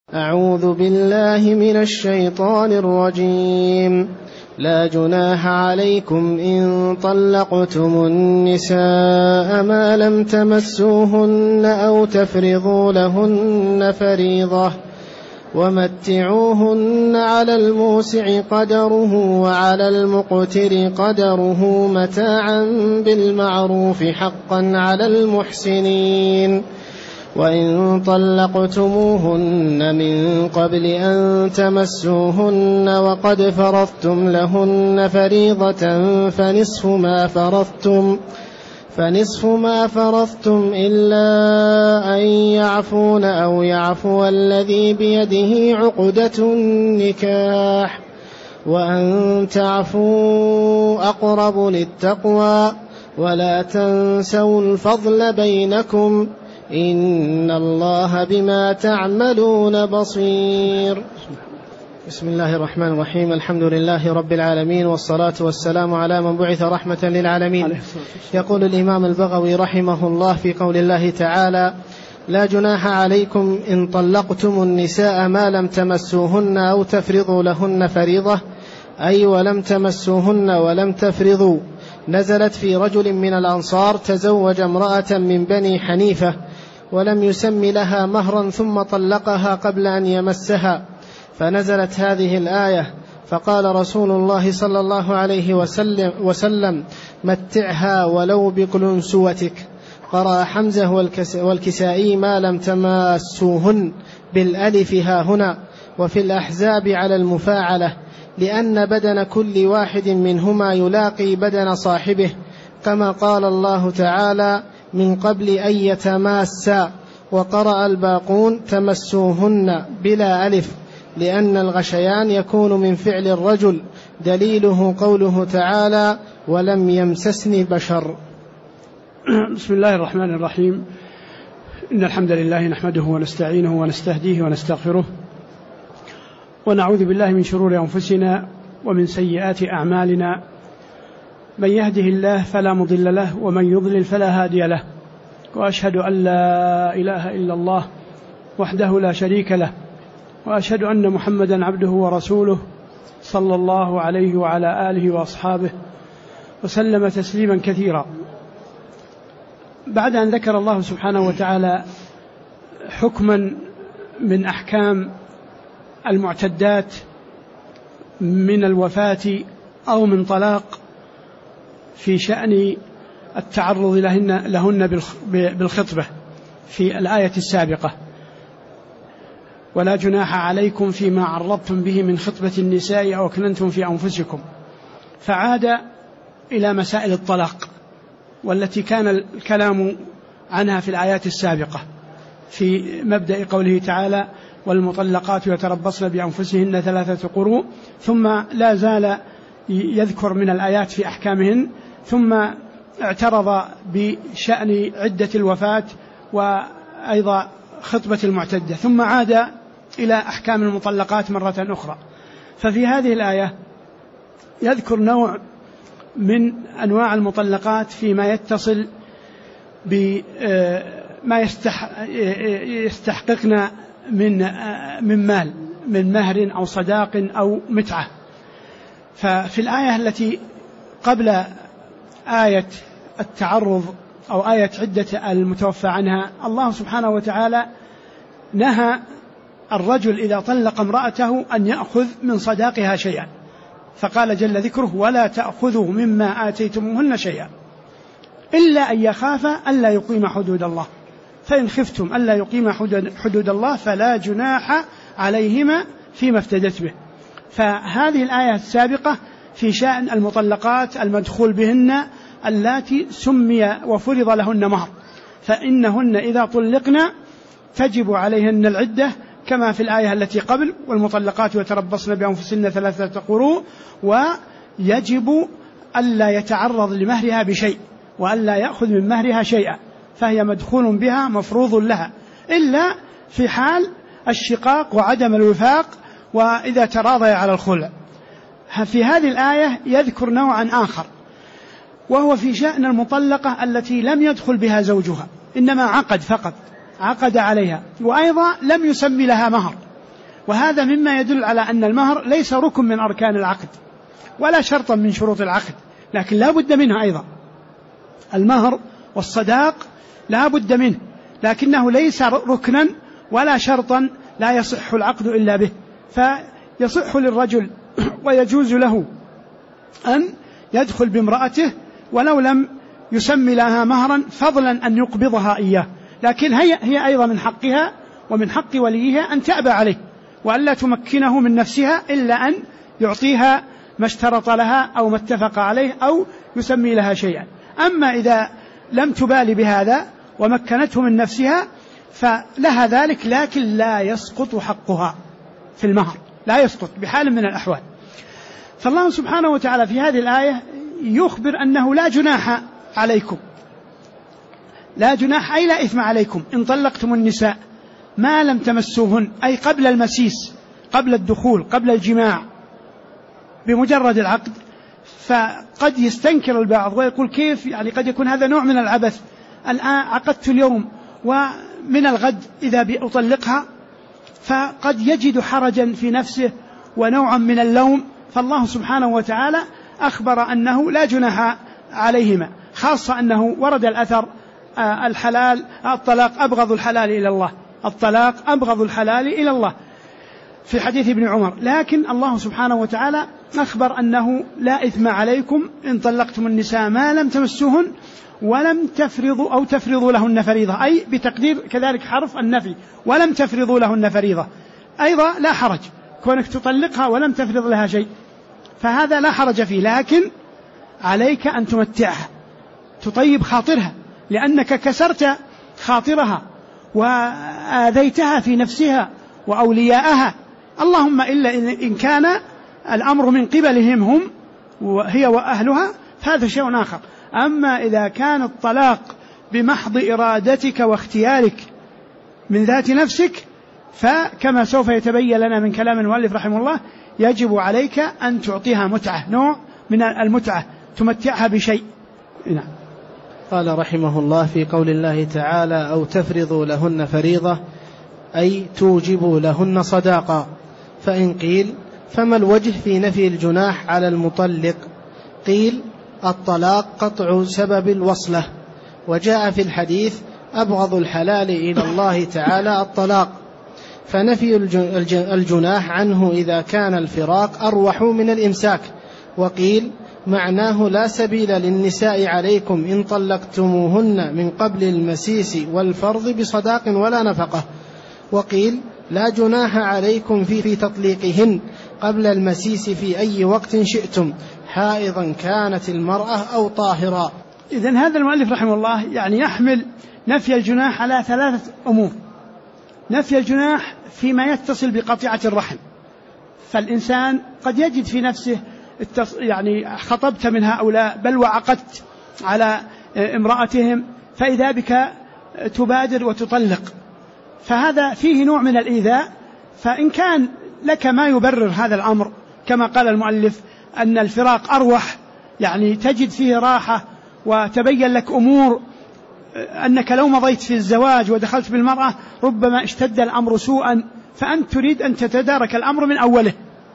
أعوذ بالله من الشيطان الرجيم. لا جناح عليكم إن طلقتم النساء ما لم تمسوهن أو تفرضوا لهن فريضة ومتعوهن على الموسع قدره وعلى المقتر قدره متاعا بالمعروف حقا على المحسنين. وإن طلقتموهن من قبل أن تمسوهن وقد فرضتم لهن فريضة فنصف ما فرضتم إلا أن يعفون أو يعفو الذي بيده عقدة النكاح وأن تعفوا أقرب للتقوى ولا تنسوا الفضل بينكم إن الله بما تعملون بصير. بسم الله الرحمن الرحيم. الحمد لله رب العالمين والصلاة والسلام على من بعث رحمة للعالمين. يقول الإمام البغوي رحمه الله في قول الله تعالى: لا جناح عليكم إن طلقتم النساء ما لم تمسوهن أو تفرضوا لهن فريضة، أي ولم تمسوهن ولم تفرضوا. نزلت في رجل من الأنصار تزوج امرأة من بني حنيفة ولم يسم لها مهرا ثم طلقها قبل أن يمسها، فنزلت هذه الآية: فقال رسول الله صلى الله عليه وسلم: متعها ولو بقلنسوتك. قرأ حمزة والكسائي: ما لم تماسوهن بالألف ها هنا، وفي الأحزاب على المفاعلة، لأن بدن كل واحد منهما يلاقي بدن صاحبه، كما قال الله تعالى: من قبل أن يتماسا. وقرأ الباقون: تمسوهن بلا ألف، لأن الغشيان يكون من فعل الرجل، دليله قوله تعالى: ولم يمسسني بشر. بسم الله الرحمن الرحيم. إن الحمد لله نحمده ونستعينه ونستهديه ونستغفره، ونعوذ بالله من شرور أنفسنا ومن سيئات أعمالنا. من يهده الله فلا مضل له، ومن يضلل فلا هادي له. وأشهد أن لا إله إلا الله وحده لا شريك له، وأشهد أن محمدا عبده ورسوله صلى الله عليه وعلى آله وأصحابه وسلم تسليما كثيرا. بعد أن ذكر الله سبحانه وتعالى حكما من أحكام المعتدات من الوفاة أو من طلاق في شأن التعرض لهن بالخطبة في الآية السابقة: ولا جناح عليكم فيما عرضتم به من خطبة النساء أو أكننتم في أنفسكم، فعاد إلى مسائل الطلاق، والتي كان الكلام عنها في الآيات السابقة في مبدأ قوله تعالى: والمطلقات يتربصن بأنفسهن 3 قروء، ثم لا زال يذكر من الآيات في أحكامهن، ثم اعترض بشأن عدة الوفاة وأيضا خطبة المعتدة، ثم عاد إلى أحكام المطلقات مرة أخرى. ففي هذه الآية يذكر نوع من أنواع المطلقات فيما يتصل بما يستحققن من مال، من مهر أو صداق أو متعة. ففي الآية التي قبل آية التعرض أو آية عدة المتوفى عنها، الله سبحانه وتعالى نهى الرجل إذا طلق امرأته أن يأخذ من صداقها شيئا، فقال جل ذكره: ولا تأخذوا مما آتيتموهن شيئا إلا أن يخافا ألا يقيم حدود الله، فإن خفتم ألا يقيم حدود الله فلا جناح عليهما فيما افتدت به. فهذه الآية السابقة في شأن المطلقات المدخول بهن اللاتي سمي وفرض لهن مهر، فإنهن إذا طلقن تجب عليهن العدة كما في الآية التي قبل: والمطلقات يتربصن بأنفسهن 3 قروء، ويجب ألا يتعرض لمهرها بشيء وألا يأخذ من مهرها شيئا، فهي مدخول بها مفروض لها، إلا في حال الشقاق وعدم الوفاق وإذا تراضي على الخلع. في هذه الآية يذكر نوعا آخر، وهو في شأن المطلقة التي لم يدخل بها زوجها، إنما عقد فقط، عقد عليها، وأيضا لم يسمي لها مهر، وهذا مما يدل على أن المهر ليس ركن من أركان العقد ولا شرطا من شروط العقد، لكن لا بد منه أيضا. المهر والصداق لا بد منه، لكنه ليس ركنا ولا شرطا لا يصح العقد إلا به. فيصح للرجل ويجوز له أن يدخل بامرأته ولو لم يسمي لها مهرا، فضلا أن يقبضها إياه، لكن هي أيضا من حقها ومن حق وليها أن تأبى عليه وألا تمكنه من نفسها إلا أن يعطيها ما اشترط لها أو ما اتفق عليه أو يسمي لها شيئا. أما إذا لم تبالي بهذا ومكنته من نفسها فلها ذلك، لكن لا يسقط حقها في المهر، لا يسقط بحال من الأحوال. فالله سبحانه وتعالى في هذه الآية يخبر أنه لا جناح عليكم، لا جناح أي لا إثم عليكم إن طلقتم النساء ما لم تمسوهن، أي قبل المسيس، قبل الدخول، قبل الجماع، بمجرد العقد. فقد يستنكر البعض ويقول كيف يعني، قد يكون هذا نوع من العبث، الآن عقدت اليوم ومن الغد إذا أطلقها، فقد يجد حرجا في نفسه ونوعا من اللوم. فالله سبحانه وتعالى أخبر أنه لا جناح عليهما، خاصة أنه ورد الأثر الحلال الطلاق أبغض الحلال إلى الله، الطلاق أبغض الحلال إلى الله في حديث ابن عمر. لكن الله سبحانه وتعالى أخبر أنه لا إثم عليكم إن طلقتم النساء ما لم تمسوهن ولم تفرضوا أو تفرضوا لهن فريضة، أي بتقدير كذلك حرف النفي، ولم تفرضوا لهن فريضة أيضا لا حرج، كونك تطلقها ولم تفرض لها شيء فهذا لا حرج فيه، لكن عليك أن تمتعها، تطيب خاطرها، لأنك كسرت خاطرها وآذيتها في نفسها وأولياءها، اللهم إلا إن كان الأمر من قبلهم هم وهي وأهلها فهذا شيء آخر. أما إذا كان الطلاق بمحض إرادتك واختيارك من ذات نفسك، فكما سوف يتبين لنا من كلام المؤلف رحمه الله يجب عليك أن تعطيها متعة، نوع من المتعة تمتعها بشيء. نعم. قال رحمه الله في قول الله تعالى أو تفرضوا لهن فريضة أي توجبوا لهن صداقة. فإن قيل فما الوجه في نفي الجناح على المطلق؟ قيل الطلاق قطع سبب الوصلة، وجاء في الحديث أبغض الحلال إلى الله تعالى الطلاق، فنفي الجناح عنه إذا كان الفراق أروح من الإمساك. وقيل معناه لا سبيل للنساء عليكم إن طلقتموهن من قبل المسيس والفرض بصداق ولا نفقة. وقيل لا جناح عليكم في تطليقهن قبل المسيس في أي وقت شئتم، حائضا كانت المرأة أو طاهرا. إذن هذا المؤلف رحمه الله يعني يحمل نفي الجناح على ثلاثة أمور. نفي الجناح فيما يتصل بقطيعة الرحم، فالإنسان قد يجد في نفسه يعني خطبت من هؤلاء بل وعقدت على امرأتهم فإذا بك تبادر وتطلق، فهذا فيه نوع من الإيذاء. فإن كان لك ما يبرر هذا الأمر كما قال المؤلف أن الفراق أروح، يعني تجد فيه راحة وتبين لك أمور أنك لو مضيت في الزواج ودخلت بالمرأة ربما اشتد الأمر سوءا، فأنت تريد أن تتدارك الأمر من أوله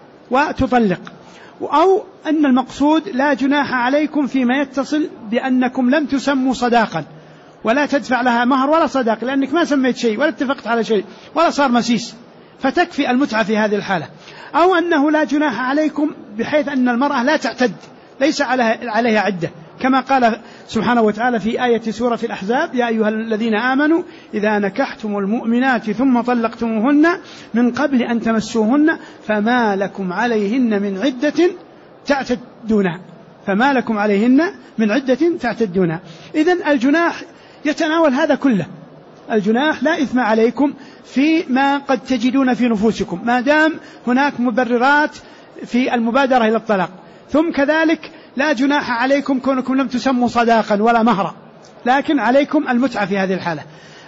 وتطلق. أو أن المقصود لا جناح عليكم فيما يتصل بأنكم لم تسموا صداقا ولا تدفع لها مهر ولا صداق، لأنك ما سميت شيء ولا اتفقت على شيء ولا صار مسيس، فتكفي المتعة في هذه الحالة. أو أنه لا جناح عليكم بحيث أن المرأة لا تعتد، ليس عليها عدة، كما قال سبحانه وتعالى في آية سورة الأحزاب يا أيها الذين آمنوا إذا نكحتم المؤمنات ثم طلقتموهن من قبل أن تمسوهن فما لكم عليهن من عدة تعتدونها، فما لكم عليهن من عدة تعتدونها. إذن الجناح يتناول هذا كله، الجناح لا إثم عليكم فيما قد تجدون في نفوسكم ما دام هناك مبررات في المبادرة إلى الطلاق. ثم كذلك لا جناح عليكم كونكم لم تسموا صداقا ولا مهرا، لكن عليكم المتعة في هذه الحالة.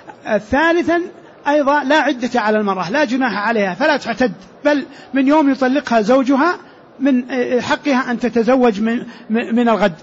ثالثا أيضا لا عدة على المرأة، لا جناح عليها فلا تعتد، بل من يوم يطلقها زوجها من حقها أن تتزوج من الغد.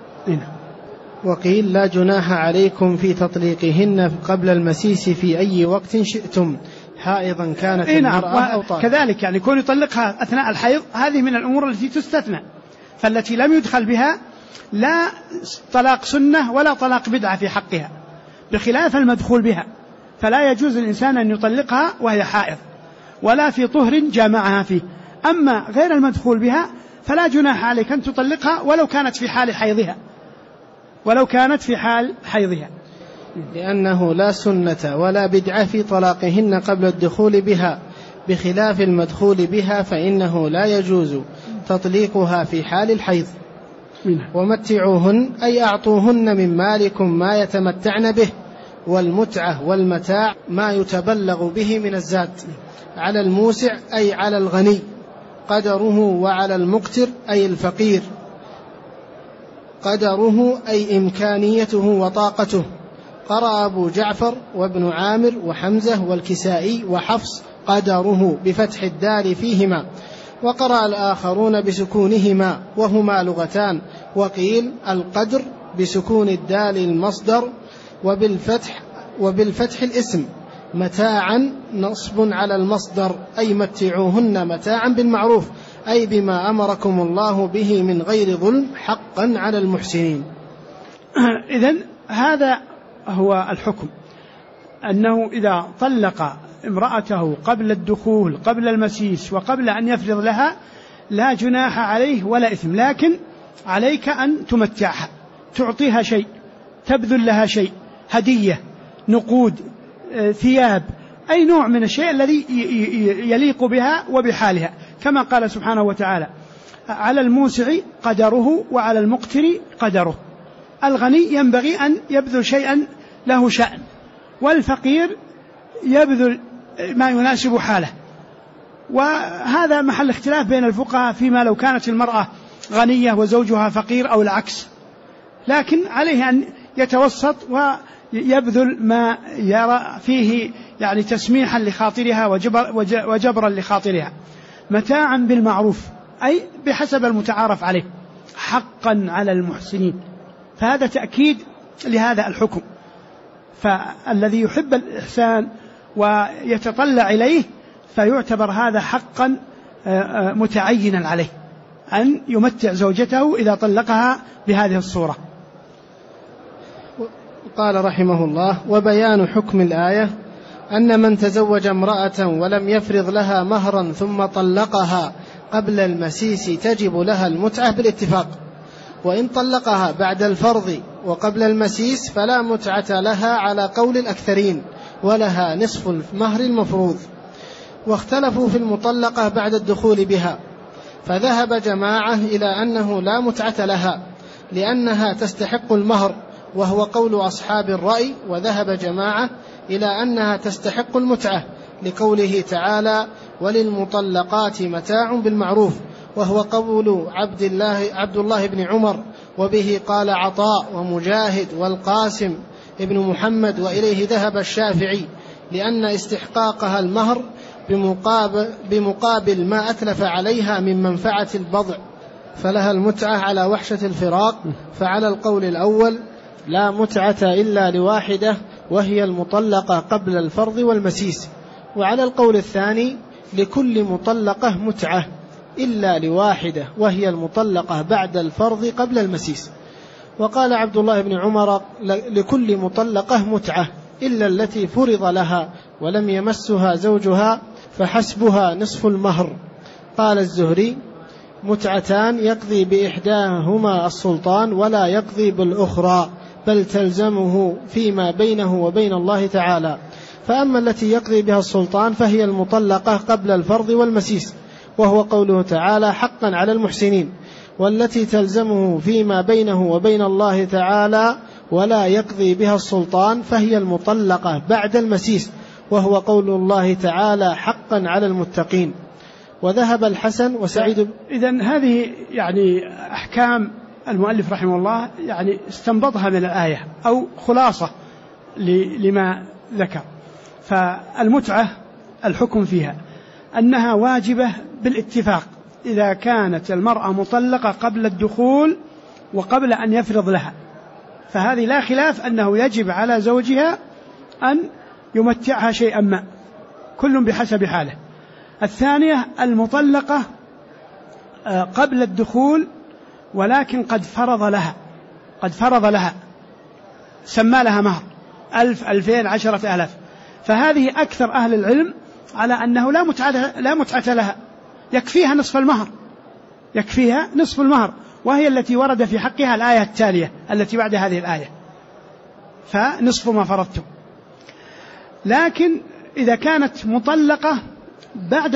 وقيل لا جناح عليكم في تطليقهن قبل المسيس في أي وقت شئتم، حائضا كانت المرأة أو طاهرة. كذلك يعني كون يطلقها أثناء الحيض هذه من الأمور التي تستثنى، فالتي لم يدخل بها لا طلاق سنة ولا طلاق بدعة في حقها، بخلاف المدخول بها فلا يجوز الإنسان أن يطلقها وهي حائض ولا في طهر جامعها فيه. أما غير المدخول بها فلا جناح عليك أن تطلقها ولو كانت في حال حيضها، لأنه لا سنة ولا بدعة في طلاقهن قبل الدخول بها، بخلاف المدخول بها فإنه لا يجوز تطليقها في حال الحيض. ومتعوهن أي أعطوهن من مالكم ما يتمتعن به، والمتعة والمتاع ما يتبلغ به من الزاد، على الموسع أي على الغني قدره، وعلى المقتر أي الفقير قدره أي إمكانيته وطاقته. قرأ أبو جعفر وابن عامر وحمزة والكسائي وحفص قدره بفتح الدال فيهما، وقرأ الآخرون بسكونهما وهما لغتان، وقيل القدر بسكون الدال المصدر وبالفتح الاسم، متاعا نصب على المصدر أي متعوهن متاعا بالمعروف، أي بما أمركم الله به من غير ظلم حقا على المحسنين. إذن هذا هو الحكم، أنه إذا طلق امرأته قبل الدخول قبل المسيس وقبل أن يفرض لها لا جناح عليه ولا إثم، لكن عليك أن تمتعها، تعطيها شيء، تبذل لها شيء، هدية، نقود، ثياب، أي نوع من الشيء الذي يليق بها وبحالها، كما قال سبحانه وتعالى على الموسع قدره وعلى المقتر قدره. الغني ينبغي أن يبذل شيئا له شأن، والفقير يبذل ما يناسب حاله. وهذا محل اختلاف بين الفقهاء فيما لو كانت المرأة غنية وزوجها فقير أو العكس، لكن عليه أن يتوسط ويبذل ما يرى فيه يعني تسميحا لخاطرها وجبرا لخاطرها، متاعا بالمعروف أي بحسب المتعارف عليه، حقا على المحسنين. فهذا تأكيد لهذا الحكم، فالذي يحب الإحسان ويتطلع إليه فيعتبر هذا حقا متعينا عليه أن يمتع زوجته إذا طلقها بهذه الصورة. قال رحمه الله: وبيان حكم الآية أن من تزوج امرأة ولم يفرض لها مهرا ثم طلقها قبل المسيس تجب لها المتعة بالاتفاق، وإن طلقها بعد الفرض وقبل المسيس فلا متعة لها على قول الأكثرين، ولها نصف المهر المفروض. واختلفوا في المطلقة بعد الدخول بها، فذهب جماعة إلى أنه لا متعة لها لأنها تستحق المهر، وهو قول أصحاب الرأي. وذهب جماعة إلى أنها تستحق المتعة لقوله تعالى: وللمطلقات متاع بالمعروف، وهو قول عبد الله بن عمر، وبه قال عطاء ومجاهد والقاسم ابن محمد، وإليه ذهب الشافعي، لأن استحقاقها المهر بمقابل ما أتلف عليها من منفعة البضع، فلها المتعة على وحشة الفراق. فعلى القول الأول لا متعة إلا لواحدة وهي المطلقة قبل الفرض والمسيس، وعلى القول الثاني لكل مطلقة متعة إلا لواحدة وهي المطلقة بعد الفرض قبل المسيس. وقال عبد الله بن عمر: لكل مطلقة متعة إلا التي فرض لها ولم يمسها زوجها فحسبها نصف المهر. قال الزهري: متعتان يقضي بإحداهما السلطان ولا يقضي بالأخرى، بل تلزمه فيما بينه وبين الله تعالى. فأما التي يقضي بها السلطان فهي المطلقة قبل الفرض والمسيس، وهو قوله تعالى: حقا على المحسنين. والتي تلزمه فيما بينه وبين الله تعالى ولا يقضي بها السلطان فهي المطلقة بعد المسيس، وهو قول الله تعالى: حقا على المتقين. وذهب الحسن وسعيد. إذن هذه يعني أحكام المؤلف رحمه الله يعني استنبطها من الآية أو خلاصة لما ذكر. فالمتعة الحكم فيها أنها واجبة بالاتفاق إذا كانت المرأة مطلقة قبل الدخول وقبل أن يفرض لها، فهذه لا خلاف أنه يجب على زوجها أن يمتعها شيئا ما، كل بحسب حاله. الثانية المطلقة قبل الدخول ولكن قد فرض لها سمى لها مهر 1000 2000 10,000، فهذه أكثر أهل العلم على أنه لا متعة لها، يكفيها نصف المهر، وهي التي ورد في حقها الآية التالية التي بعد هذه الآية، فنصف ما فرضتم. لكن إذا كانت مطلقة بعد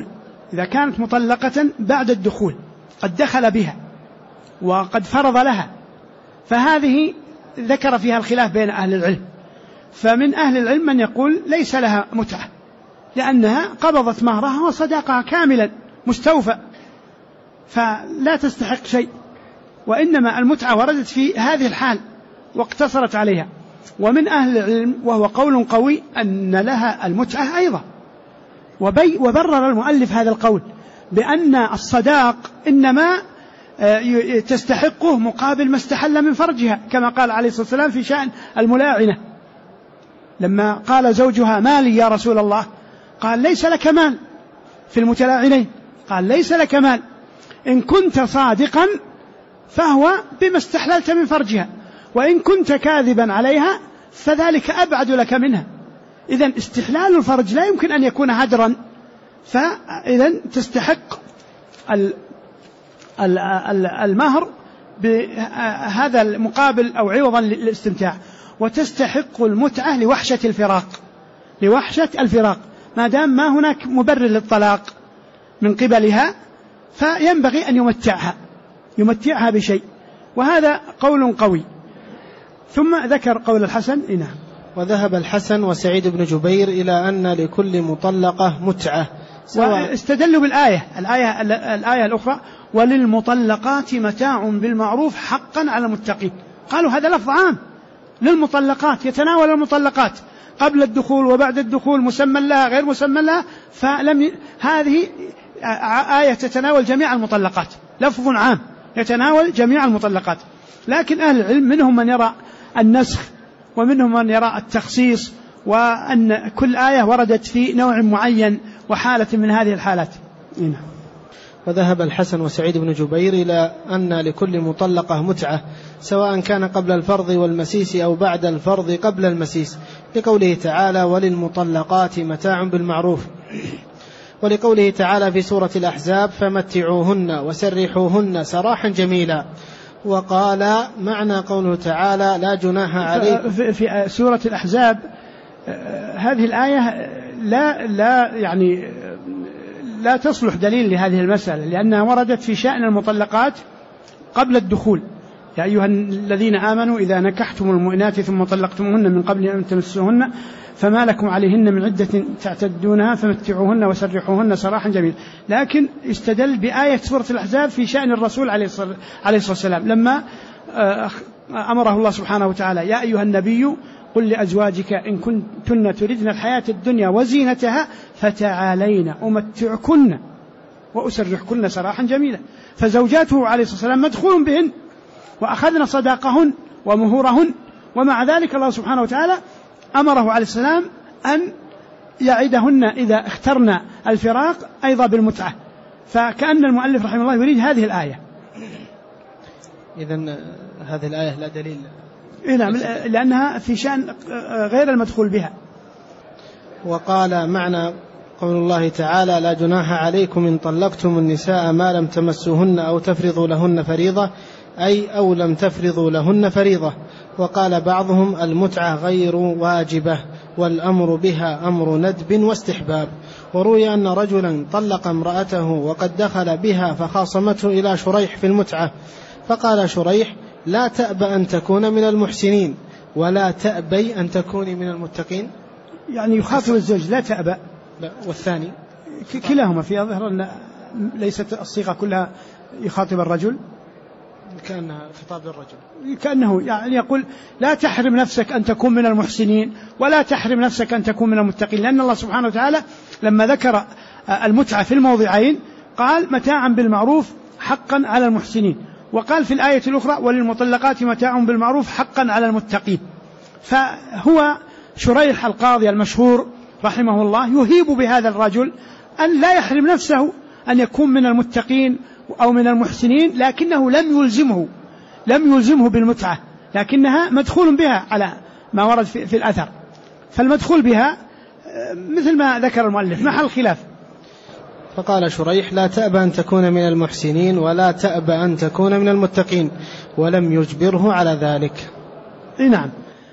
الدخول قد دخل بها وقد فرض لها، فهذه ذكر فيها الخلاف بين أهل العلم. فمن أهل العلم من يقول ليس لها متعة لأنها قبضت مهرها وصداقها كاملا مستوفى، فلا تستحق شيء، وإنما المتعة وردت في هذه الحال واقتصرت عليها. ومن أهل العلم وهو قول قوي أن لها المتعة أيضا، وبرر المؤلف هذا القول بأن الصداق إنما تستحقه مقابل ما استحل من فرجها، كما قال عليه الصلاة والسلام في شأن الملاعنة لما قال زوجها مالي يا رسول الله، قال ليس لك مال في المتلاعنين، قال ليس لك مال، إن كنت صادقا فهو بما استحللت من فرجها، وإن كنت كاذبا عليها فذلك أبعد لك منها. إذن استحلال الفرج لا يمكن أن يكون هدرا، فإذن تستحق المهر بهذا المقابل أو عوضا للاستمتاع، وتستحق المتعة لوحشة الفراق ما دام ما هناك مبرر للطلاق من قبلها، فينبغي أن يمتعها بشيء، وهذا قول قوي. ثم ذكر قول الحسن. نعم. وذهب الحسن وسعيد بن جبير إلى أن لكل مطلقة متعة، واستدلوا بالآية الأخرى وللمطلقات متاع بالمعروف حقا على المتقين. قالوا هذا لفظ عام للمطلقات يتناول المطلقات قبل الدخول وبعد الدخول، مسمى لها غير مسمى لها، هذه آية تتناول جميع المطلقات، لفظ عام يتناول جميع المطلقات. لكن أهل العلم منهم من يرى النسخ ومنهم من يرى التخصيص، وأن كل آية وردت في نوع معين وحالة من هذه الحالات. وذهب الحسن وسعيد بن جبير إلى أن لكل مطلقة متعة سواء كان قبل الفرض والمسيس أو بعد الفرض قبل المسيس، لقوله تعالى وللمطلقات متاع بالمعروف، ولقوله تعالى في سورة الأحزاب فمتعوهن وسرحوهن سراحا جميلا. وقال معنى قوله تعالى لا جناح عليكم في سورة الأحزاب هذه الآية لا تصلح دليل لهذه المسألة، لأنها وردت في شأن المطلقات قبل الدخول، يا أيها الذين آمنوا إذا نكحتم المؤمنات ثم طلقتموهن من قبل أن تمسوهن فما لكم عليهن من عدة تعتدونها فمتعوهن وسرحوهن سراحا جميلا. لكن استدل بآية سورة الأحزاب في شأن الرسول عليه الصلاة والسلام لما أمره الله سبحانه وتعالى يا أيها النبي قل لأزواجك إن كنتن تردن الحياة الدنيا وزينتها فتعالين أمتعكن وأسرحكن سراحا جميلا. فزوجاته عليه الصلاة والسلام مدخول بهن وأخذن صداقهن ومهورهن، ومع ذلك الله سبحانه وتعالى أمره عليه السلام أن يعدهن إذا اخترنا الفراق أيضا بالمتعة. فكأن المؤلف رحمه الله يريد هذه الآية. إذن هذه الآية لا دليل. نعم، لأنها في شأن غير المدخول بها. وقال معنى قول الله تعالى لا جناح عليكم إن طلقتم النساء ما لم تمسوهن أو تفرضوا لهن فريضة، أي أو لم تفرضوا لهن فريضة. وقال بعضهم المتعة غير واجبة والأمر بها أمر ندب واستحباب. وروي أن رجلا طلق امرأته وقد دخل بها فخاصمته إلى شريح في المتعة، فقال شريح لا تأبى أن تكون من المحسنين ولا تأبي أن تكوني من المتقين، يعني يخاطب الزوج لا تأبى. والثاني كلاهما في ظهر أن ليست الصيغة كلها يخاطب الرجل، كأنها خطاب للرجل، كأنه يعني يقول لا تحرم نفسك أن تكون من المحسنين ولا تحرم نفسك أن تكون من المتقين، لأن الله سبحانه وتعالى لما ذكر المتعة في الموضعين قال متاعا بالمعروف حقا على المحسنين، وقال في الآية الأخرى وللمطلقات متاع بالمعروف حقا على المتقين. فهو شريح القاضي المشهور رحمه الله يهيب بهذا الرجل أن لا يحرم نفسه أن يكون من المتقين أو من المحسنين، لكنه لم يلزمه بالمتعة، لكنها مدخول بها على ما ورد في الأثر، فالمدخول بها مثل ما ذكر المؤلف محل خلاف. فقال شريح: لا تأبى أن تكون من المحسنين ولا تأبى أن تكون من المتقين، ولم يجبره على ذلك. نعم،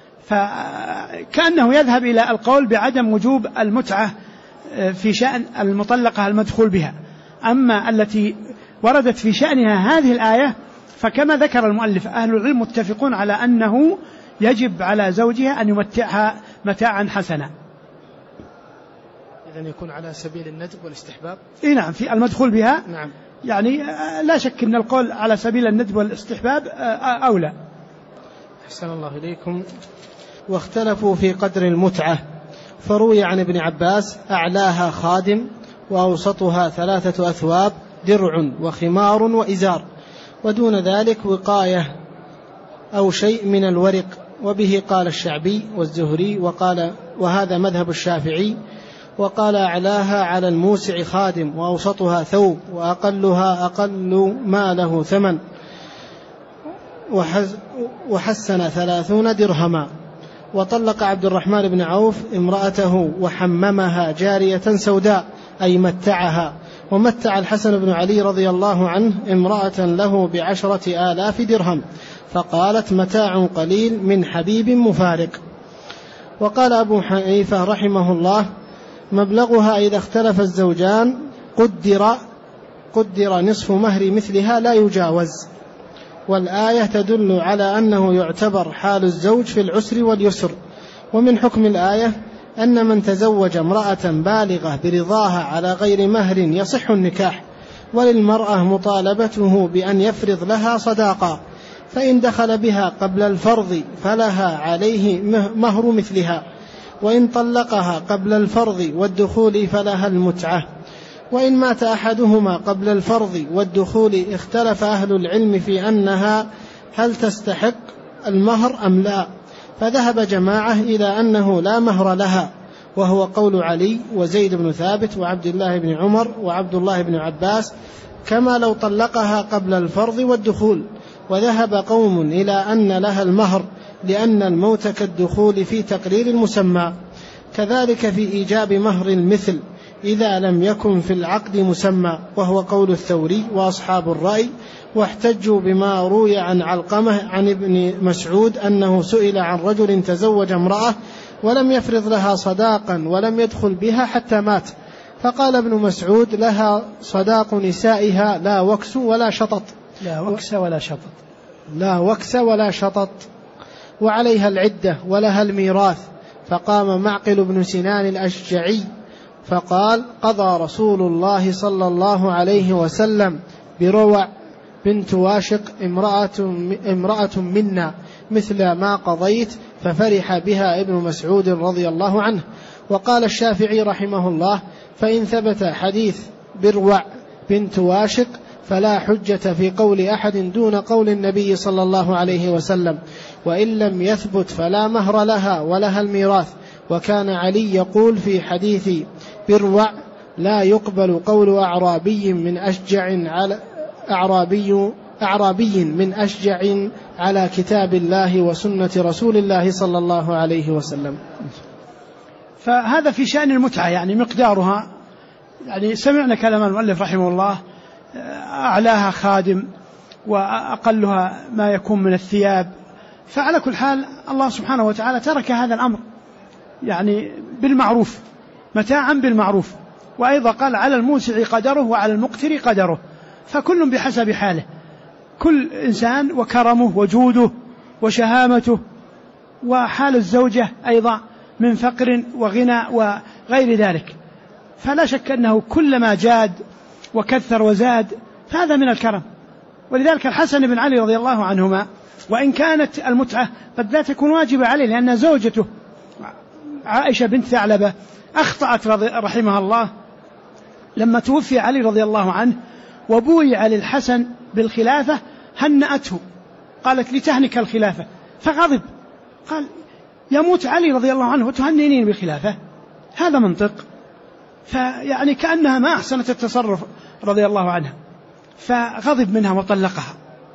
فكأنه يذهب إلى القول بعدم وجوب المتعة في شأن المطلقة المدخول بها. أما التي وردت في شأنها هذه الآية فكما ذكر المؤلف أهل العلم متفقون على أنه يجب على زوجها أن يمتعها متاعا حسنا. إذن يكون على سبيل الندب والاستحباب. نعم، في المدخول بها. نعم. يعني لا شك أن القول على سبيل الندب والاستحباب أولى. أحسن الله إليكم. واختلفوا في قدر المتعة، فروي عن ابن عباس: أعلاها خادم، وأوسطها 3 أثواب، درع وخمار وإزار، ودون ذلك وقاية أو شيء من الورق. وبه قال الشعبي والزهري، وهذا مذهب الشافعي. وقال: أعلاها على الموسع خادم، وأوسطها ثوب، وأقلها أقل ما له ثمن، وحسن 30 درهما. وطلق عبد الرحمن بن عوف امرأته وحممها جارية سوداء، أي متعها. ومتع الحسن بن علي رضي الله عنه امرأة له ب10,000 درهم، فقالت: متاع قليل من حبيب مفارق. وقال أبو حنيفة رحمه الله: مبلغها إذا اختلف الزوجان قدر نصف مهر مثلها لا يجاوز. والآية تدل على أنه يعتبر حال الزوج في العسر واليسر. ومن حكم الآية أن من تزوج امرأة بالغة برضاها على غير مهر يصح النكاح، وللمرأة مطالبته بأن يفرض لها صداقا، فإن دخل بها قبل الفرض فلها عليه مهر مثلها، وإن طلقها قبل الفرض والدخول فلها المتعة. وإن مات أحدهما قبل الفرض والدخول اختلف أهل العلم في أنها هل تستحق المهر أم لا، فذهب جماعة إلى أنه لا مهر لها، وهو قول علي وزيد بن ثابت وعبد الله بن عمر وعبد الله بن عباس، كما لو طلقها قبل الفرض والدخول. وذهب قوم إلى أن لها المهر، لأن الموت كالدخول في تقرير المسمى. كذلك في إيجاب مهر المثل إذا لم يكن في العقد مسمى، وهو قول الثوري وأصحاب الرأي. واحتجوا بما روي عن علقمة عن ابن مسعود أنه سئل عن رجل تزوج امرأة ولم يفرض لها صداقا ولم يدخل بها حتى مات، فقال ابن مسعود: لها صداق نسائها لا وكس ولا شطط. لا وكس ولا شطط، وعليها العدة ولها الميراث. فقام معقل بن سنان الأشجعي فقال: قضى رسول الله صلى الله عليه وسلم بروع بنت واشق امرأة منا مثل ما قضيت، ففرح بها ابن مسعود رضي الله عنه. وقال الشافعي رحمه الله: فإن ثبت حديث بروع بنت واشق فلا حجة في قول أحد دون قول النبي صلى الله عليه وسلم، وإن لم يثبت فلا مهر لها ولها الميراث. وكان علي يقول في حديث بروع: لا يقبل قول أعرابي من أشجع على كتاب الله وسنة رسول الله صلى الله عليه وسلم. فهذا في شأن المتعة، يعني مقدارها، يعني سمعنا كلام المؤلف رحمه الله: أعلاها خادم وأقلها ما يكون من الثياب. فعلى كل حال الله سبحانه وتعالى ترك هذا الأمر يعني بالمعروف، متاعا بالمعروف. وأيضا قال: على الموسع قدره وعلى المقتر قدره، فكل بحسب حاله، كل إنسان وكرمه وجوده وشهامته، وحال الزوجة أيضا من فقر وغنى وغير ذلك. فلا شك أنه كلما جاد وكثر وزاد فهذا من الكرم. ولذلك الحسن بن علي رضي الله عنهما وإن كانت المتعة قد لا تكون واجبة عليه، لأن زوجته عائشة بنت ثعلبة أخطأت رحمها الله لما توفي علي رضي الله عنه وبويع للحسن بالخلافة، هنأته، قالت: لتهنك الخلافة، فغضب قال: يموت علي رضي الله عنه وتهنينين بالخلافة، هذا منطق. فيعني كأنها ما أحسنت التصرف رضي الله عنها، فغضب منها وطلقها،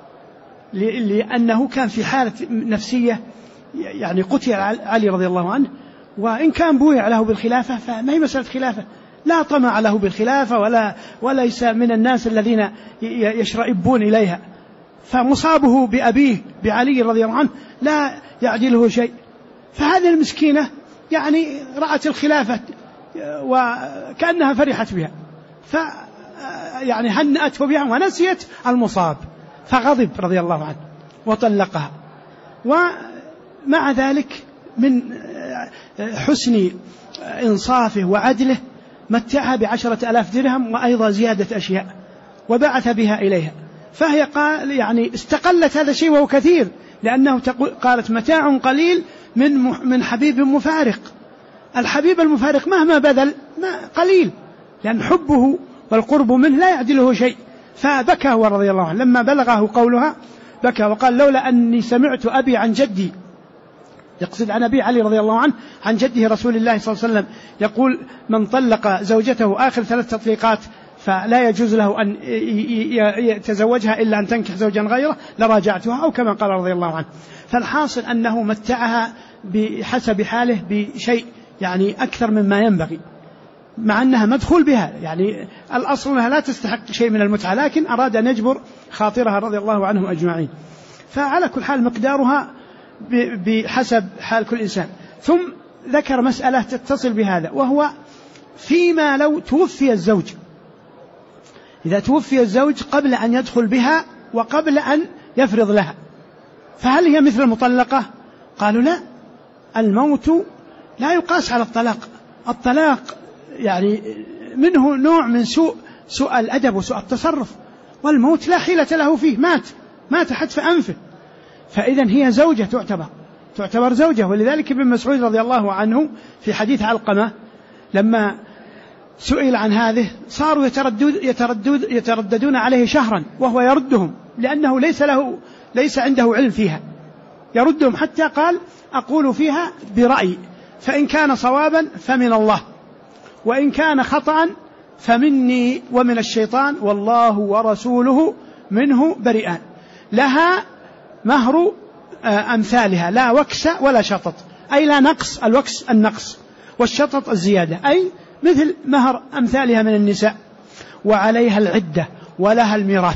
لأنه كان في حالة نفسية، يعني قتل علي رضي الله عنه، وإن كان بويع له بالخلافة فما هي مسألة خلافة، لا طمع له بالخلافة وليس من الناس الذين يشرئبون إليها، فمصابه بأبيه بعلي رضي الله عنه لا يعدله شيء. فهذه المسكينة يعني رأت الخلافة وكأنها فرحت بها، يعني هنأته بها ونسيت المصاب، فغضب رضي الله عنه وطلقها. ومع ذلك من حسن إنصافه وعدله متعها ب10,000 درهم وأيضا زيادة أشياء وبعث بها إليها، فهي يعني استقلت هذا الشيء وهو كثير، لأنه قالت متاع قليل من حبيب مفارق. الحبيب المفارق مهما بذل ما قليل، لأن حبه والقرب منه لا يعدله شيء. فبكى هو رضي الله عنه لما بلغه قولها، بكى وقال لولا أني سمعت أبي عن جدي، يقصد عن أبي علي رضي الله عنه عن جده رسول الله صلى الله عليه وسلم، يقول من طلق زوجته آخر 3 تطليقات فلا يجوز له أن يتزوجها إلا أن تنكح زوجا غيره لراجعتها، أو كما قال رضي الله عنه. فالحاصل أنه متعها بحسب حاله بشيء يعني أكثر مما ينبغي، مع أنها مدخول بها، يعني الأصل أنها لا تستحق شيء من المتعة، لكن أراد أن يجبر خاطرها رضي الله عنهم أجمعين. فعلى كل حال مقدارها بحسب حال كل إنسان. ثم ذكر مسألة تتصل بهذا، وهو فيما لو توفي الزوج، إذا توفي الزوج قبل أن يدخل بها وقبل أن يفرض لها، فهل هي مثل المطلقة؟ قالوا لا، الموت لا يقاس على الطلاق. الطلاق يعني منه نوع من سوء الأدب وسوء التصرف، والموت لا حيلة له فيه، مات حتف أنفه، فإذا هي زوجة تعتبر زوجة. ولذلك ابن مسعود رضي الله عنه في حديث علقمة لما سئل عن هذه صاروا يترددون عليه شهرا وهو يردهم، لأنه ليس عنده علم فيها، يردهم حتى قال أقول فيها برأيي، فإن كان صوابا فمن الله، وإن كان خطأ فمني ومن الشيطان، والله ورسوله منه بريئان. لها مهر أمثالها، لا وكس ولا شطط، أي لا نقص، الوكس النقص والشطط الزيادة، أي مثل مهر أمثالها من النساء، وعليها العدة ولها الميراث.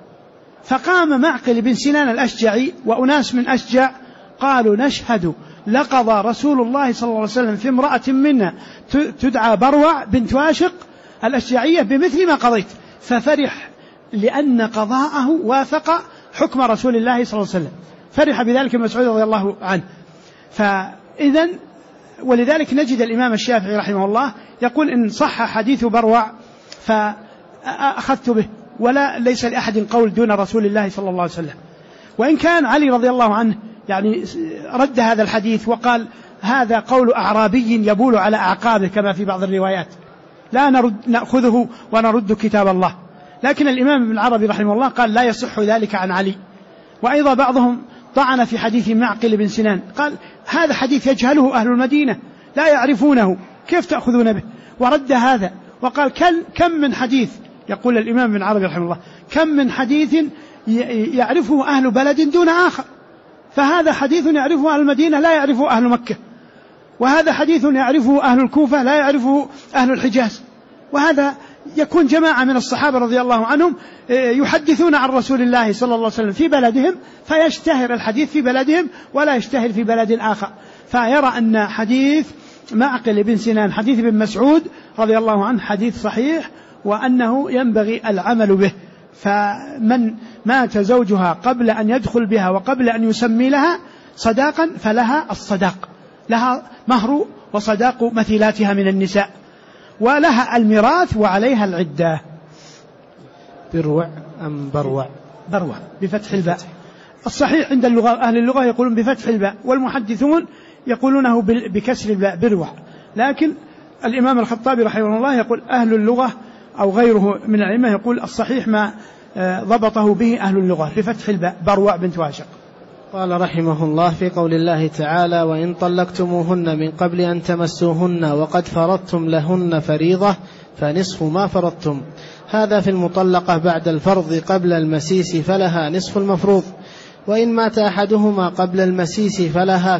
فقام معقل بن سنان الأشجعي وأناس من أشجع قالوا نشهد لقضى رسول الله صلى الله عليه وسلم في امرأة منا تدعى بروع بنت واشق الأشجعية بمثل ما قضيت، ففرح لأن قضاءه وافق حكم رسول الله صلى الله عليه وسلم، فرح بذلك مسعود رضي الله عنه. فإذن ولذلك نجد الإمام الشافعي رحمه الله يقول إن صح حديث بروع فأخذت به، ولا ليس لأحد قول دون رسول الله صلى الله عليه وسلم. وإن كان علي رضي الله عنه يعني رد هذا الحديث وقال هذا قول أعرابي يبول على أعقابه كما في بعض الروايات، لا نأخذه ونرد كتاب الله. لكن الإمام ابن العربي رحمه الله قال لا يصح ذلك عن علي. وأيضا بعضهم طعن في حديث معقل بن سنان، قال هذا حديث يجهله أهل المدينة لا يعرفونه، كيف تأخذون به؟ ورد هذا وقال كم من حديث، يقول الإمام ابن العربي رحمه الله كم من حديث يعرفه أهل بلد دون آخر، فهذا حديث يعرفه أهل المدينة لا يعرفه أهل مكة، وهذا حديث يعرفه أهل الكوفة لا يعرفه أهل الحجاز. وهذا يكون جماعة من الصحابة رضي الله عنهم يحدثون عن رسول الله صلى الله عليه وسلم في بلدهم، فيشتهر الحديث في بلدهم ولا يشتهر في بلد آخر، فيرى أن حديث معقل بن سنان حديث ابن مسعود رضي الله عنه حديث صحيح، وأنه ينبغي العمل به. فمن مات زوجها قبل أن يدخل بها وقبل أن يسمي لها صداقا فلها الصداق، لها مهر وصداق مثيلاتها من النساء، ولها الميراث وعليها العدة. بروع أم بروع؟ بروع بفتح الباء. الصحيح عند اللغة أهل اللغة يقولون بفتح الباء، والمحدثون يقولونه بكسر الباء بروع، لكن الإمام الخطابي رحمه الله يقول أهل اللغة أو غيره من العلماء يقول الصحيح ما ضبطه به أهل اللغة بفتح الباء بروع بنت واشق. قال رحمه الله في قول الله تعالى: وإن طلقتموهن من قبل أن تمسوهن وقد فرضتم لهن فريضة فنصف ما فرضتم. هذا في المطلقة بعد الفرض قبل المسيس فلها نصف المفروض، وإن مات أحدهما قبل المسيس فلها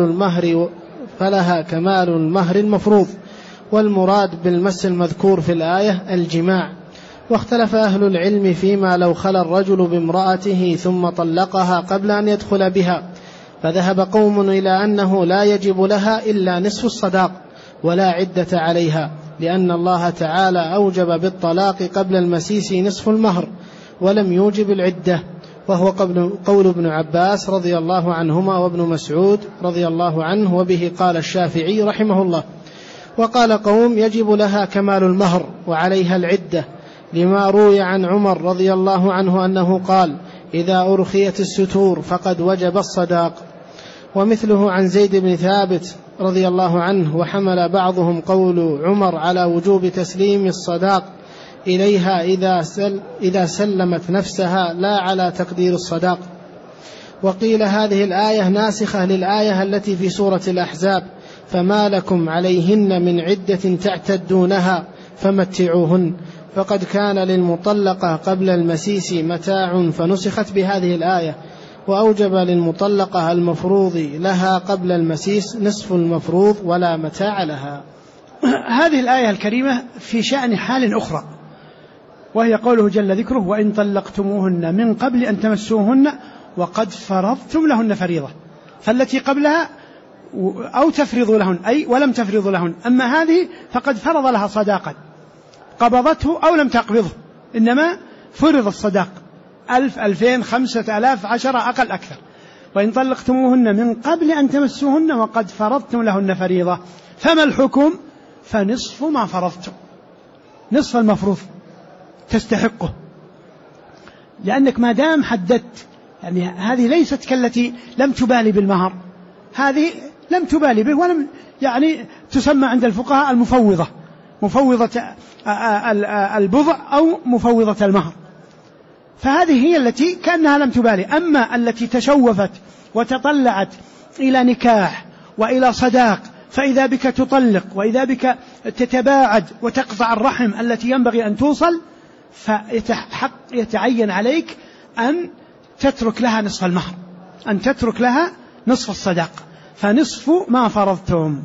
كمال المهر المفروض. والمراد بالمس المذكور في الآية الجماع. واختلف أهل العلم فيما لو خلى الرجل بامرأته ثم طلقها قبل أن يدخل بها، فذهب قوم إلى أنه لا يجب لها إلا نصف الصداق ولا عدة عليها، لأن الله تعالى أوجب بالطلاق قبل المسيس نصف المهر ولم يوجب العدة، وهو قول ابن عباس رضي الله عنهما وابن مسعود رضي الله عنه، وبه قال الشافعي رحمه الله. وقال قوم يجب لها كمال المهر وعليها العدة، لما روي عن عمر رضي الله عنه أنه قال: إذا أرخيت الستور فقد وجب الصداق. ومثله عن زيد بن ثابت رضي الله عنه. وحمل بعضهم قول عمر على وجوب تسليم الصداق إليها إذا سلمت نفسها، لا على تقدير الصداق. وقيل هذه الآية ناسخة للآية التي في سورة الأحزاب: فما لكم عليهن من عدة تعتدونها فمتعوهن. فقد كان للمطلقة قبل المسيس متاع فنسخت بهذه الآية، وأوجب للمطلقة المفروض لها قبل المسيس نصف المفروض ولا متاع لها. هذه الآية الكريمة في شأن حال أخرى، وهي قوله جل ذكره: وإن طلقتموهن من قبل أن تمسوهن وقد فرضتم لهن فريضة. فالتي قبلها أو تفرضوا لهن أي ولم تفرضوا لهن، أما هذه فقد فرض لها صداقا قبضته أو لم تقبضه، إنما فرض الصداق 1000 2000 5000 10 أقل أكثر. وإن طلقتموهن من قبل أن تمسوهن وقد فرضتم لهن فريضة فما الحكم؟ فنصف ما فرضتم، نصف المفروض تستحقه، لأنك ما دام حددت، يعني هذه ليست كالتي لم تبالي بالمهر، هذه لم تبالي به ولم، يعني تسمى عند الفقهاء المفوضة، مفوضة البضع أو مفوضة المهر، فهذه هي التي كأنها لم تبالي. أما التي تشوفت وتطلعت إلى نكاح وإلى صداق، فإذا بك تطلق وإذا بك تتباعد وتقطع الرحم التي ينبغي أن توصل، فيتعين عليك أن تترك لها نصف المهر، أن تترك لها نصف الصداق، فنصف ما فرضتم.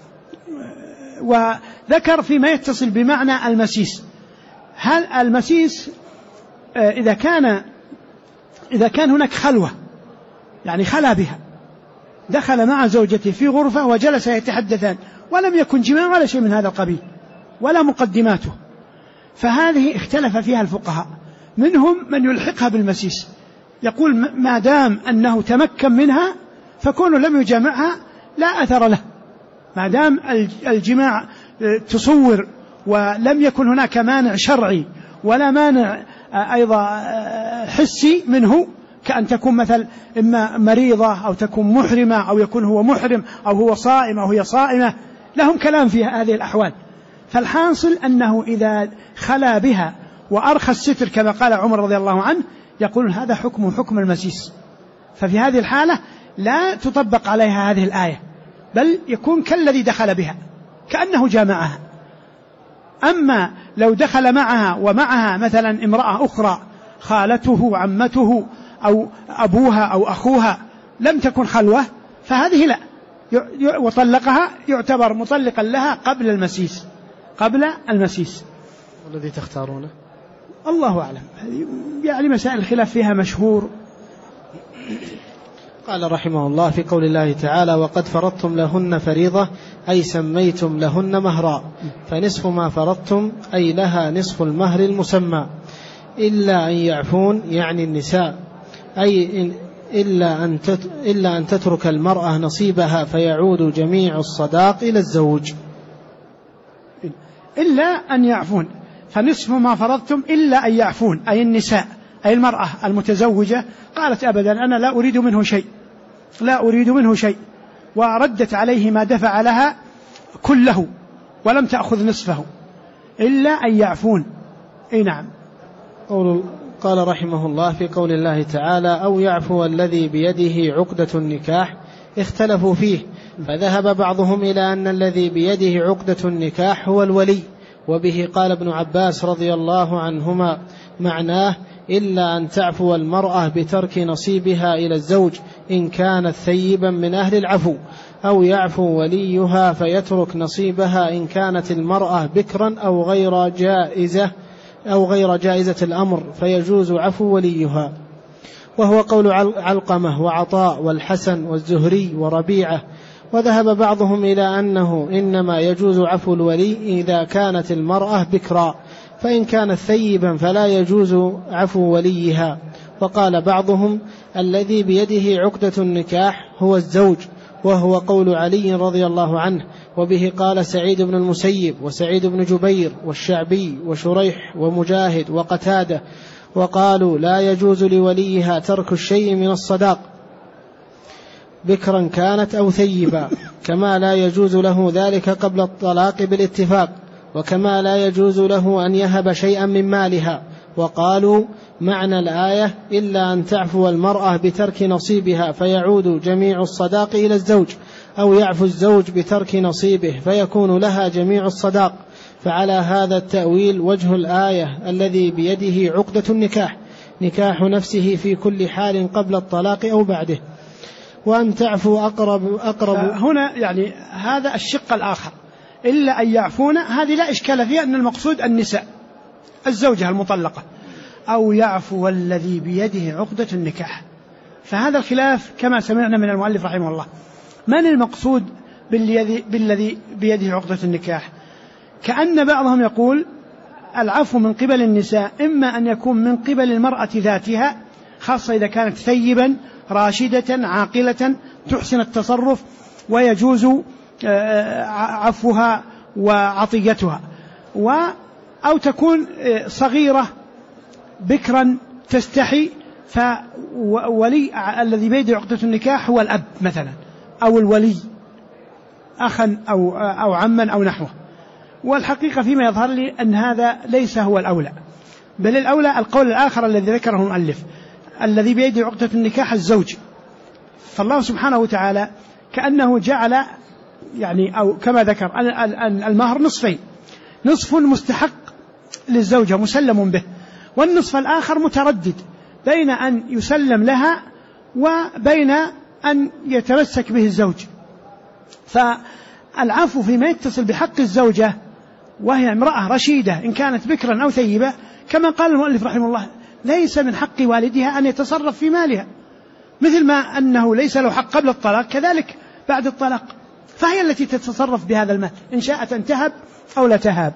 وذكر فيما يتصل بمعنى المسيس. هل المسيس إذا كان هناك خلوة، يعني خلا بها، دخل مع زوجته في غرفة وجلس يتحدثان ولم يكن جماع ولا شيء من هذا القبيل ولا مقدماته، فهذه اختلف فيها الفقهاء، منهم من يلحقها بالمسيس، يقول ما دام أنه تمكن منها فكونه لم يجامعها لا أثر له، ما دام الجماع تصور ولم يكن هناك مانع شرعي ولا مانع أيضا حسي منه، كأن تكون مثل إما مريضة أو تكون محرمة أو يكون هو محرم أو هو صائم أو هي صائمة، لهم كلام في هذه الأحوال. فالحاصل أنه إذا خلا بها وأرخى الستر كما قال عمر رضي الله عنه، يقول هذا حكم المسيس، ففي هذه الحالة لا تطبق عليها هذه الآية، بل يكون كالذي دخل بها كأنه جامعها. أما لو دخل معها ومعها مثلا امرأة أخرى، خالته عمته أو أبوها أو أخوها، لم تكن خلوة، فهذه لا، وطلقها يعتبر مطلقا لها قبل المسيس. والذي تختارونه الله أعلم، يعني مسائل الخلاف فيها مشهور. قال رحمه الله في قول الله تعالى: وقد فرضتم لهن فريضة أي سميتم لهن مهرا، فنصف ما فرضتم أي لها نصف المهر المسمى، إلا أن يعفون يعني النساء، أي إلا أن تترك المرأة نصيبها فيعود جميع الصداق إلى الزوج. إلا أن يعفون، فنصف ما فرضتم إلا أن يعفون، أي النساء، أي المرأة المتزوجة قالت أبدا أنا لا أريد منه شيء، وردت عليه ما دفع لها كله ولم تأخذ نصفه، إلا أن يعفون. أي نعم. قال رحمه الله: في قول الله تعالى: أو يعفو الذي بيده عقدة النكاح، اختلفوا فيه، فذهب بعضهم إلى أن الذي بيده عقدة النكاح هو الولي، وبه قال ابن عباس رضي الله عنهما: معناه إلا أن تعفو المرأة بترك نصيبها إلى الزوج إن كانت ثيبا من أهل العفو، أو يعفو وليها فيترك نصيبها إن كانت المرأة بكرا أو غير جائزة الأمر فيجوز عفو وليها. وهو قول علقمة وعطاء والحسن والزهري وربيعة. وذهب بعضهم إلى أنه إنما يجوز عفو الولي إذا كانت المرأة بكرا، فإن كانت ثيبا فلا يجوز عفو وليها. وقال بعضهم: الذي بيده عقدة النكاح هو الزوج، وهو قول علي رضي الله عنه، وبه قال سعيد بن المسيب وسعيد بن جبير والشعبي وشريح ومجاهد وقتادة، وقالوا لا يجوز لوليها ترك الشيء من الصداق بكرا كانت أو ثيبا، كما لا يجوز له ذلك قبل الطلاق بالاتفاق، وكما لا يجوز له أن يهب شيئا من مالها. وقالوا معنى الآية إلا أن تعفو المرأة بترك نصيبها فيعود جميع الصداق إلى الزوج، أو يعفو الزوج بترك نصيبه فيكون لها جميع الصداق. فعلى هذا التأويل وجه الآية: الذي بيده عقدة النكاح نكاح نفسه في كل حال قبل الطلاق أو بعده، وأن تعفو أقرب. هنا يعني هذا الشق الآخر، إلا أن يعفون، هذه لا إشكال فيها، أن المقصود النساء الزوجة المطلقة. أو يعفو الذي بيده عقدة النكاح، فهذا الخلاف كما سمعنا من المؤلف رحمه الله. من المقصود بالذي بيده عقدة النكاح؟ كأن بعضهم يقول العفو من قبل النساء إما أن يكون من قبل المرأة ذاتها، خاصة إذا كانت ثيبا راشدة عاقلة تحسن التصرف ويجوز عفوها وعطيتها، أو تكون صغيرة بكرا تستحي، فولي الذي بيده عقدة النكاح هو الأب مثلا، أو الولي أخا أو عما أو نحوه. والحقيقة فيما يظهر لي أن هذا ليس هو الأولى، بل الأولى القول الآخر الذي ذكره المؤلف: الذي بيده عقدة النكاح الزوج. فالله سبحانه وتعالى كأنه جعل يعني، أو كما ذكر، المهر نصفين: نصف مستحق للزوجة مسلم به، والنصف الآخر متردد بين أن يسلم لها وبين أن يتمسك به الزوج. فالعفو فيما يتصل بحق الزوجة وهي امرأة رشيدة إن كانت بكرا أو ثيبة، كما قال المؤلف رحمه الله، ليس من حق والدها أن يتصرف في مالها، مثل ما أنه ليس له حق قبل الطلاق كذلك بعد الطلاق، فهي التي تتصرف بهذا المال إن شاءت أن تهب أو لا تهاب.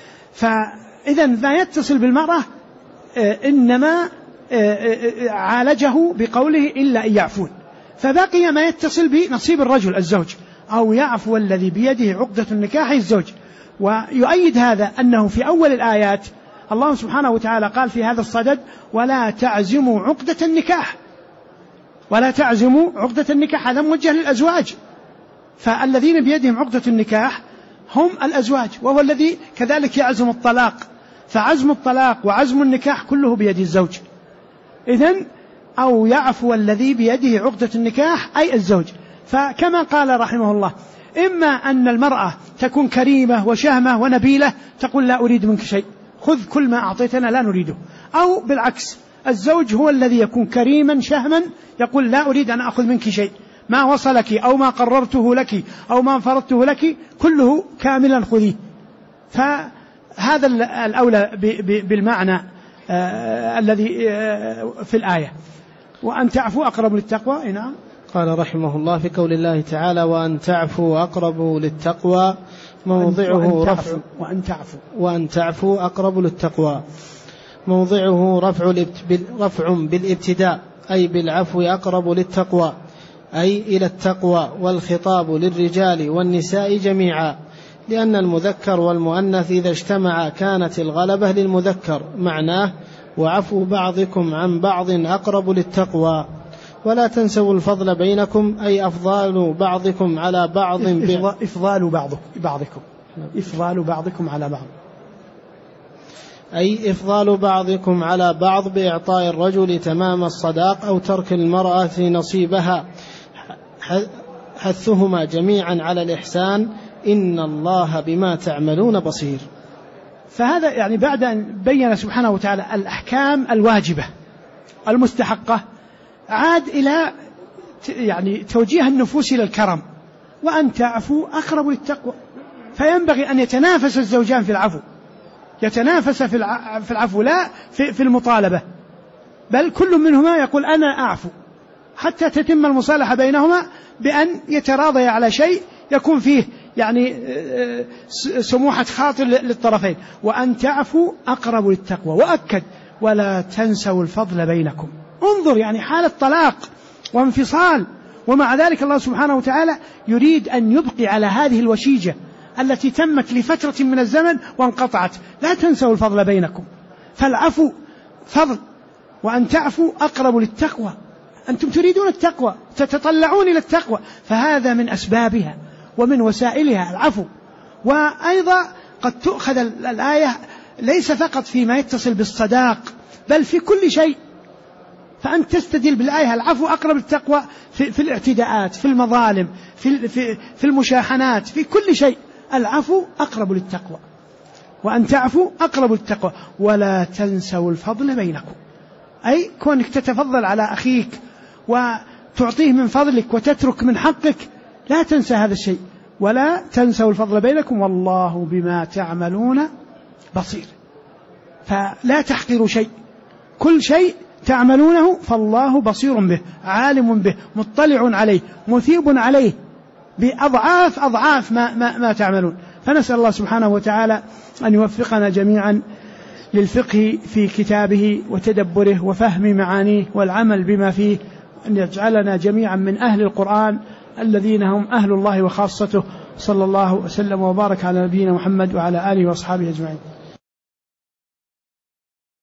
فإذا ما يتصل بالمرأة إنما عالجه بقوله إلا أن يعفون، فبقي ما يتصل بنصيب الرجل الزوج: أو يعفو الذي بيده عقدة النكاح الزوج. ويؤيد هذا أنه في أول الآيات الله سبحانه وتعالى قال في هذا الصدد: ولا تعزموا عقدة النكاح. ولا تعزموا عقدة النكاح، هذا موجه للأزواج، فالذين بيدهم عقدة النكاح هم الأزواج، وهو الذي كذلك يعزم الطلاق، فعزم الطلاق وعزم النكاح كله بيد الزوج. إذن أو يعفو الذي بيده عقدة النكاح أي الزوج. فكما قال رحمه الله: إما أن المرأة تكون كريمة وشهمة ونبيلة تقول لا أريد منك شيء، خذ كل ما أعطيتنا لا نريده، أو بالعكس الزوج هو الذي يكون كريما شهما يقول لا أريد أن أخذ منك شيء، ما وصلك أو ما قررته لك أو ما فرضته لك كله كاملا خذيه. فهذا الأولى بالمعنى الذي في الآية: وأن تعفو أقرب للتقوى. نعم. قال رحمه الله: في قول الله تعالى: وأن تعفو أقرب للتقوى، موضعه وأن تعفو أقرب للتقوى، موضعه رفع بالابتداء، أي بالعفو أقرب للتقوى، أي إلى التقوى، والخطاب للرجال والنساء جميعا، لأن المذكر والمؤنث إذا اجتمعا كانت الغلبة للمذكر. معناه: وعفو بعضكم عن بعض أقرب للتقوى. ولا تنسوا الفضل بينكم، أي أفضال بعضكم على بعض، إفضال بعضكم على بعض. أي إفضال بعضكم على بعض بإعطاء الرجل تمام الصداق أو ترك المرأة نصيبها، حثهما جميعا على الإحسان، إن الله بما تعملون بصير. فهذا يعني بعد أن بين سبحانه وتعالى الأحكام الواجبة المستحقة، عاد إلى يعني توجيه النفوس إلى الكرم، وأن تعفوا أقرب للتقوى. فينبغي أن يتنافس الزوجان في العفو، يتنافس في العفو لا في المطالبة، بل كل منهما يقول أنا أعفو، حتى تتم المصالحة بينهما بأن يتراضي على شيء يكون فيه يعني سموحة خاطر للطرفين. وأن تعفوا أقرب للتقوى، وأكد ولا تنسوا الفضل بينكم. انظر يعني حالة طلاق وانفصال، ومع ذلك الله سبحانه وتعالى يريد أن يبقي على هذه الوشيجة التي تمت لفترة من الزمن وانقطعت. لا تنسوا الفضل بينكم، فالعفو فضل، وأن تعفوا أقرب للتقوى. أنتم تريدون التقوى، تتطلعون إلى التقوى، فهذا من أسبابها ومن وسائلها العفو. وأيضا قد تؤخذ الآية ليس فقط فيما يتصل بالصداق، بل في كل شيء. فأنت تستدل بالآية العفو أقرب للتقوى في الاعتداءات، في المظالم، في المشاحنات، في كل شيء العفو أقرب للتقوى. وأن تعفوا أقرب للتقوى ولا تنسوا الفضل بينكم، أي كونك تتفضل على أخيك وتعطيه من فضلك وتترك من حقك، لا تنسى هذا الشيء. ولا تنسوا الفضل بينكم والله بما تعملون بصير. فلا تحقروا شيء، كل شيء تعملونه فالله بصير به، عالم به، مطلع عليه، مثيب عليه بأضعاف أضعاف ما تعملون. فنسأل الله سبحانه وتعالى أن يوفقنا جميعا للفقه في كتابه وتدبره وفهم معانيه والعمل بما فيه، أن يجعلنا جميعا من أهل القرآن الذين هم أهل الله وخاصته. صلى الله وسلم وبارك على نبينا محمد وعلى آله وأصحابه أجمعين.